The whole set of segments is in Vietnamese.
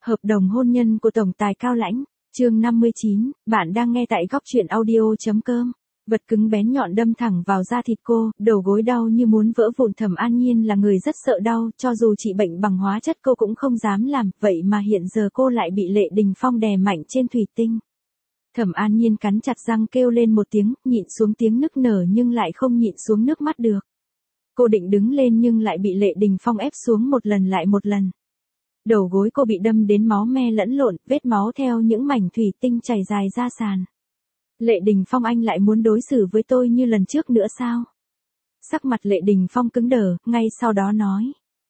Hợp đồng hôn nhân của Tổng tài Cao Lãnh, chương 59, bạn đang nghe tại góc truyện audio.com. Vật cứng bén nhọn đâm thẳng vào da thịt cô, đầu gối đau như muốn vỡ vụn. Thẩm An Nhiên là người rất sợ đau, cho dù trị bệnh bằng hóa chất cô cũng không dám làm, vậy mà hiện giờ cô lại bị Lệ Đình Phong đè mạnh trên thủy tinh. Thẩm An Nhiên cắn chặt răng kêu lên một tiếng, nhịn xuống tiếng nức nở nhưng lại không nhịn xuống nước mắt được. Cô định đứng lên nhưng lại bị Lệ Đình Phong ép xuống một lần lại một lần. Đầu gối cô bị đâm đến máu me lẫn lộn, vết máu theo những mảnh thủy tinh chảy dài ra sàn. Lệ Đình Phong, anh lại muốn đối xử với tôi như lần trước nữa sao? Sắc mặt Lệ Đình Phong cứng đờ, ngay sau đó nói.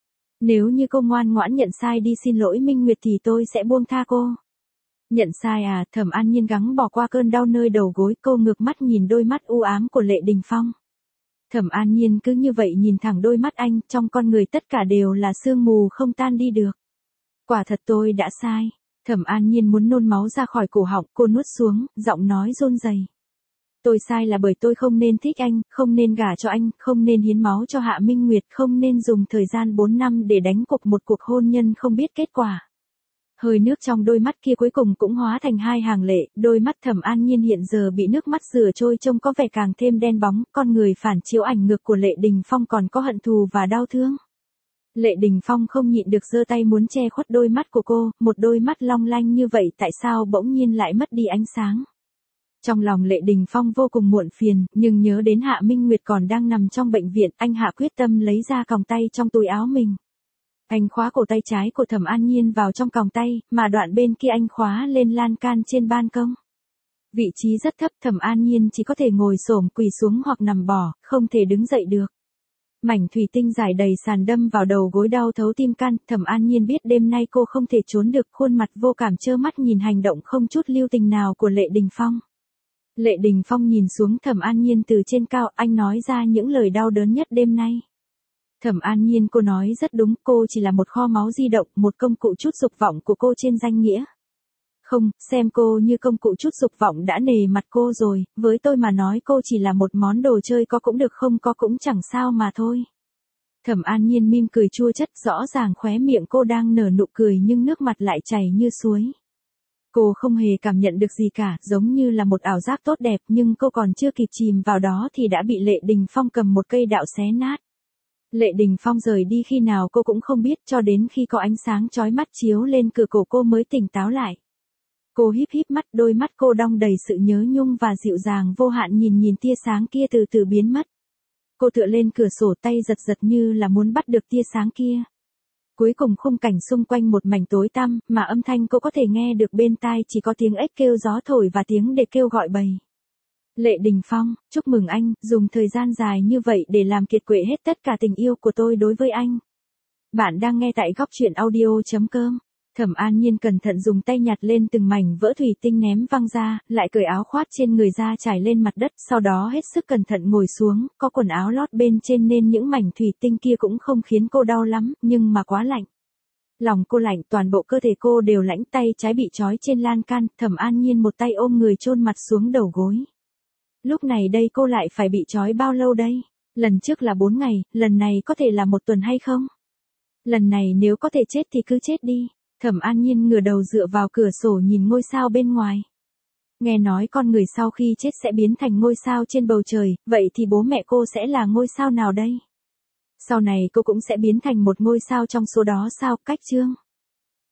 Nếu như cô ngoan ngoãn nhận sai đi xin lỗi Minh Nguyệt thì tôi sẽ buông tha cô. Nhận sai à? Thẩm An Nhiên gắng bỏ qua cơn đau nơi đầu gối, cô ngước mắt nhìn đôi mắt u ám của Lệ Đình Phong. Thẩm An Nhiên cứ như vậy nhìn thẳng đôi mắt anh, trong con người tất cả đều là sương mù không tan đi được. Quả thật tôi đã sai. Thẩm An Nhiên muốn nôn máu ra khỏi cổ họng, cô nuốt xuống, giọng nói run rẩy. Tôi sai là bởi tôi không nên thích anh, không nên gả cho anh, không nên hiến máu cho Hạ Minh Nguyệt, không nên dùng thời gian 4 năm để đánh cục một cuộc hôn nhân không biết kết quả. Hơi nước trong đôi mắt kia cuối cùng cũng hóa thành hai hàng lệ, đôi mắt Thẩm An Nhiên hiện giờ bị nước mắt rửa trôi trông có vẻ càng thêm đen bóng, con người phản chiếu ảnh ngược của Lệ Đình Phong còn có hận thù và đau thương. Lệ Đình Phong không nhịn được giơ tay muốn che khuất đôi mắt của cô, một đôi mắt long lanh như vậy tại sao bỗng nhiên lại mất đi ánh sáng. Trong lòng Lệ Đình Phong vô cùng muộn phiền, nhưng nhớ đến Hạ Minh Nguyệt còn đang nằm trong bệnh viện, anh hạ quyết tâm lấy ra còng tay trong túi áo mình. Anh khóa cổ tay trái của Thẩm An Nhiên vào trong còng tay, mà đoạn bên kia anh khóa lên lan can trên ban công. Vị trí rất thấp, Thẩm An Nhiên chỉ có thể ngồi xổm quỳ xuống hoặc nằm bò, không thể đứng dậy được. Mảnh thủy tinh dài đầy sàn đâm vào đầu gối đau thấu tim can, Thẩm An Nhiên biết đêm nay cô không thể trốn được, khuôn mặt vô cảm trơ mắt nhìn hành động không chút lưu tình nào của Lệ Đình Phong. Lệ Đình Phong nhìn xuống Thẩm An Nhiên từ trên cao, anh nói ra những lời đau đớn nhất đêm nay. Thẩm An Nhiên, cô nói rất đúng, cô chỉ là một kho máu di động, một công cụ chút dục vọng của cô trên danh nghĩa. Không, xem cô như công cụ chút dục vọng đã nề mặt cô rồi, với tôi mà nói cô chỉ là một món đồ chơi, có cũng được không có cũng chẳng sao mà thôi. Thẩm An Nhiên mỉm cười chua chát, rõ ràng khóe miệng cô đang nở nụ cười nhưng nước mặt lại chảy như suối. Cô không hề cảm nhận được gì cả, giống như là một ảo giác tốt đẹp, nhưng cô còn chưa kịp chìm vào đó thì đã bị Lệ Đình Phong cầm một cây đạo xé nát. Lệ Đình Phong rời đi khi nào cô cũng không biết, cho đến khi có ánh sáng chói mắt chiếu lên cửa cổ cô mới tỉnh táo lại. Cô híp híp mắt, đôi mắt cô đong đầy sự nhớ nhung và dịu dàng vô hạn nhìn tia sáng kia từ từ biến mất. Cô tựa lên cửa sổ, tay giật giật như là muốn bắt được tia sáng kia. Cuối cùng khung cảnh xung quanh một mảnh tối tăm, mà âm thanh cô có thể nghe được bên tai chỉ có tiếng ếch kêu gió thổi và tiếng đệt kêu gọi bầy. Lệ Đình Phong, chúc mừng anh, dùng thời gian dài như vậy để làm kiệt quệ hết tất cả tình yêu của tôi đối với anh. Bạn đang nghe tại góc truyện audio.com. Thẩm An Nhiên cẩn thận dùng tay nhặt lên từng mảnh vỡ thủy tinh ném văng ra, lại cởi áo khoác trên người ra trải lên mặt đất, sau đó hết sức cẩn thận ngồi xuống, có quần áo lót bên trên nên những mảnh thủy tinh kia cũng không khiến cô đau lắm, nhưng mà quá lạnh. Lòng cô lạnh, toàn bộ cơ thể cô đều lạnh, tay trái bị trói trên lan can, Thẩm An Nhiên một tay ôm người chôn mặt xuống đầu gối. Lúc này đây cô lại phải bị trói bao lâu đây? Lần trước là 4 ngày, lần này có thể là 1 tuần hay không? Lần này nếu có thể chết thì cứ chết đi. Thẩm An Nhiên ngửa đầu dựa vào cửa sổ nhìn ngôi sao bên ngoài. Nghe nói con người sau khi chết sẽ biến thành ngôi sao trên bầu trời, vậy thì bố mẹ cô sẽ là ngôi sao nào đây? Sau này cô cũng sẽ biến thành một ngôi sao trong số đó sao? Cách chương